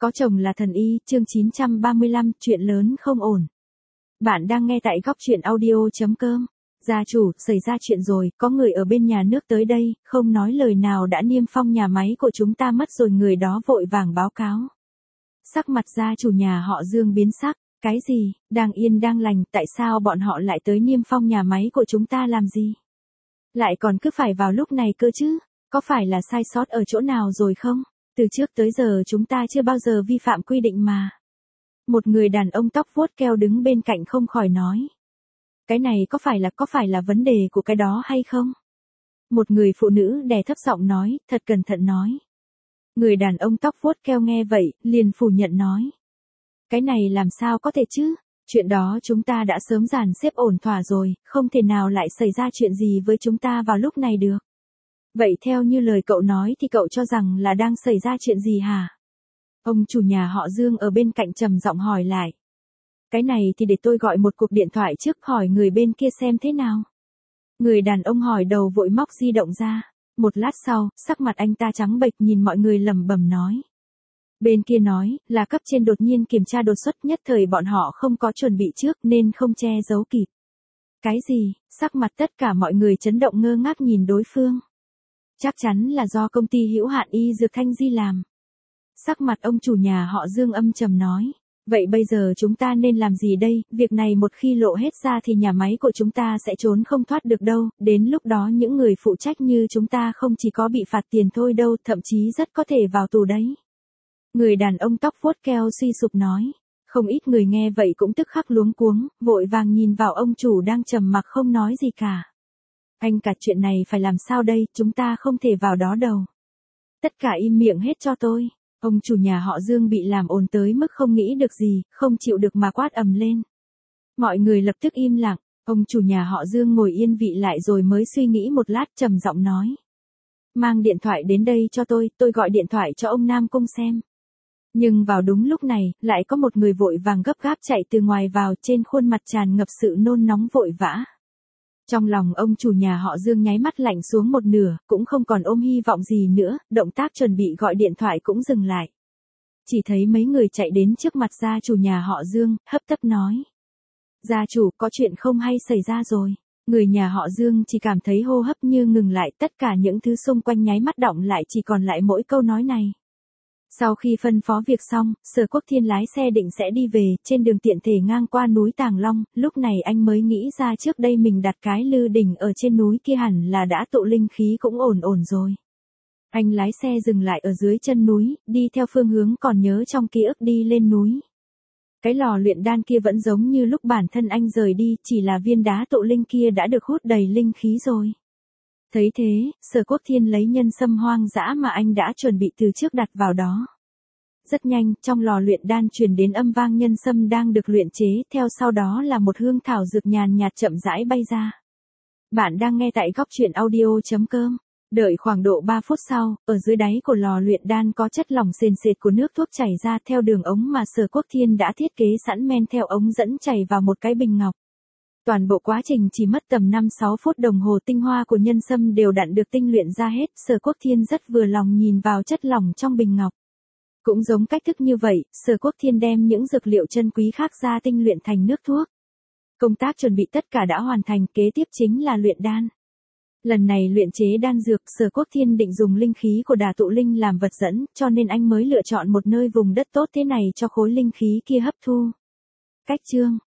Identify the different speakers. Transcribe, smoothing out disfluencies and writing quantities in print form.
Speaker 1: Có chồng là thần y, chương 935, chuyện lớn không ổn. Bạn đang nghe tại góc chuyện audio.com. Gia chủ, xảy ra chuyện rồi, có người ở bên nhà nước tới đây, không nói lời nào đã niêm phong nhà máy của chúng ta mất rồi, người đó vội vàng báo cáo. Sắc mặt gia chủ nhà họ Dương biến sắc, cái gì, đang yên đang lành, tại sao bọn họ lại tới niêm phong nhà máy của chúng ta làm gì? Lại còn cứ phải vào lúc này cơ chứ, có phải là sai sót ở chỗ nào rồi không? Từ trước tới giờ chúng ta chưa bao giờ vi phạm quy định mà. Một người đàn ông tóc vuốt keo đứng bên cạnh không khỏi nói. Cái này có phải là vấn đề của cái đó hay không? Một người phụ nữ đè thấp giọng nói, thật cẩn thận nói. Người đàn ông tóc vuốt keo nghe vậy, liền phủ nhận nói. Cái này làm sao có thể chứ? Chuyện đó chúng ta đã sớm dàn xếp ổn thỏa rồi, không thể nào lại xảy ra chuyện gì với chúng ta vào lúc này được. Vậy theo như lời cậu nói thì cậu cho rằng là đang xảy ra chuyện gì hả? Ông chủ nhà họ Dương ở bên cạnh trầm giọng hỏi lại. Cái này thì để tôi gọi một cuộc điện thoại trước hỏi người bên kia xem thế nào. Người đàn ông hỏi đầu vội móc di động ra. Một lát sau, sắc mặt anh ta trắng bệch nhìn mọi người lẩm bẩm nói. Bên kia nói, là cấp trên đột nhiên kiểm tra đột xuất, nhất thời bọn họ không có chuẩn bị trước nên không che giấu kịp. Cái gì? Sắc mặt tất cả mọi người chấn động ngơ ngác nhìn đối phương. Chắc chắn là do công ty hữu hạn y dược Thanh Di làm. Sắc mặt ông chủ nhà họ Dương âm trầm nói. Vậy bây giờ chúng ta nên làm gì đây? Việc này một khi lộ hết ra thì nhà máy của chúng ta sẽ trốn không thoát được đâu. Đến lúc đó những người phụ trách như chúng ta không chỉ có bị phạt tiền thôi đâu, thậm chí rất có thể vào tù đấy. Người đàn ông tóc vuốt keo suy sụp nói. Không ít người nghe vậy cũng tức khắc luống cuống, vội vàng nhìn vào ông chủ đang trầm mặc không nói gì cả. Anh cả, chuyện này phải làm sao đây, chúng ta không thể vào đó đâu. Tất cả im miệng hết cho tôi. Ông chủ nhà họ Dương bị làm ồn tới mức không nghĩ được gì, không chịu được mà quát ầm lên. Mọi người lập tức im lặng, ông chủ nhà họ Dương ngồi yên vị lại rồi mới suy nghĩ một lát trầm giọng nói. Mang điện thoại đến đây cho tôi gọi điện thoại cho ông Nam Cung xem. Nhưng vào đúng lúc này, lại có một người vội vàng gấp gáp chạy từ ngoài vào, trên khuôn mặt tràn ngập sự nôn nóng vội vã. Trong lòng ông chủ nhà họ Dương nháy mắt lạnh xuống một nửa, cũng không còn ôm hy vọng gì nữa, động tác chuẩn bị gọi điện thoại cũng dừng lại. Chỉ thấy mấy người chạy đến trước mặt gia chủ nhà họ Dương, hấp tấp nói. Gia chủ, có chuyện không hay xảy ra rồi. Người nhà họ Dương chỉ cảm thấy hô hấp như ngừng lại, tất cả những thứ xung quanh nháy mắt đọng lại, chỉ còn lại mỗi câu nói này. Sau khi phân phó việc xong, Sở Quốc Thiên lái xe định sẽ đi về, trên đường tiện thể ngang qua núi Tàng Long, lúc này anh mới nghĩ ra trước đây mình đặt cái lư đỉnh ở trên núi kia hẳn là đã tụ linh khí cũng ổn rồi. Anh lái xe dừng lại ở dưới chân núi, đi theo phương hướng còn nhớ trong ký ức đi lên núi. Cái lò luyện đan kia vẫn giống như lúc bản thân anh rời đi, chỉ là viên đá tụ linh kia đã được hút đầy linh khí rồi. Thấy thế, Sở Quốc Thiên lấy nhân sâm hoang dã mà anh đã chuẩn bị từ trước đặt vào đó. Rất nhanh, trong lò luyện đan truyền đến âm vang nhân sâm đang được luyện chế, theo sau đó là một hương thảo dược nhàn nhạt chậm rãi bay ra. Bạn đang nghe tại góc chuyện audio.com. Đợi khoảng độ 3 phút sau, ở dưới đáy của lò luyện đan có chất lỏng sền sệt của nước thuốc chảy ra theo đường ống mà Sở Quốc Thiên đã thiết kế sẵn, men theo ống dẫn chảy vào một cái bình ngọc. Toàn bộ quá trình chỉ mất tầm 5-6 phút đồng hồ, tinh hoa của nhân sâm đều đặn được tinh luyện ra hết, Sở Quốc Thiên rất vừa lòng nhìn vào chất lỏng trong bình ngọc. Cũng giống cách thức như vậy, Sở Quốc Thiên đem những dược liệu chân quý khác ra tinh luyện thành nước thuốc. Công tác chuẩn bị tất cả đã hoàn thành, kế tiếp chính là luyện đan. Lần này luyện chế đan dược, Sở Quốc Thiên định dùng linh khí của Đà Tụ Linh làm vật dẫn, cho nên anh mới lựa chọn một nơi vùng đất tốt thế này cho khối linh khí kia hấp thu. Cách chương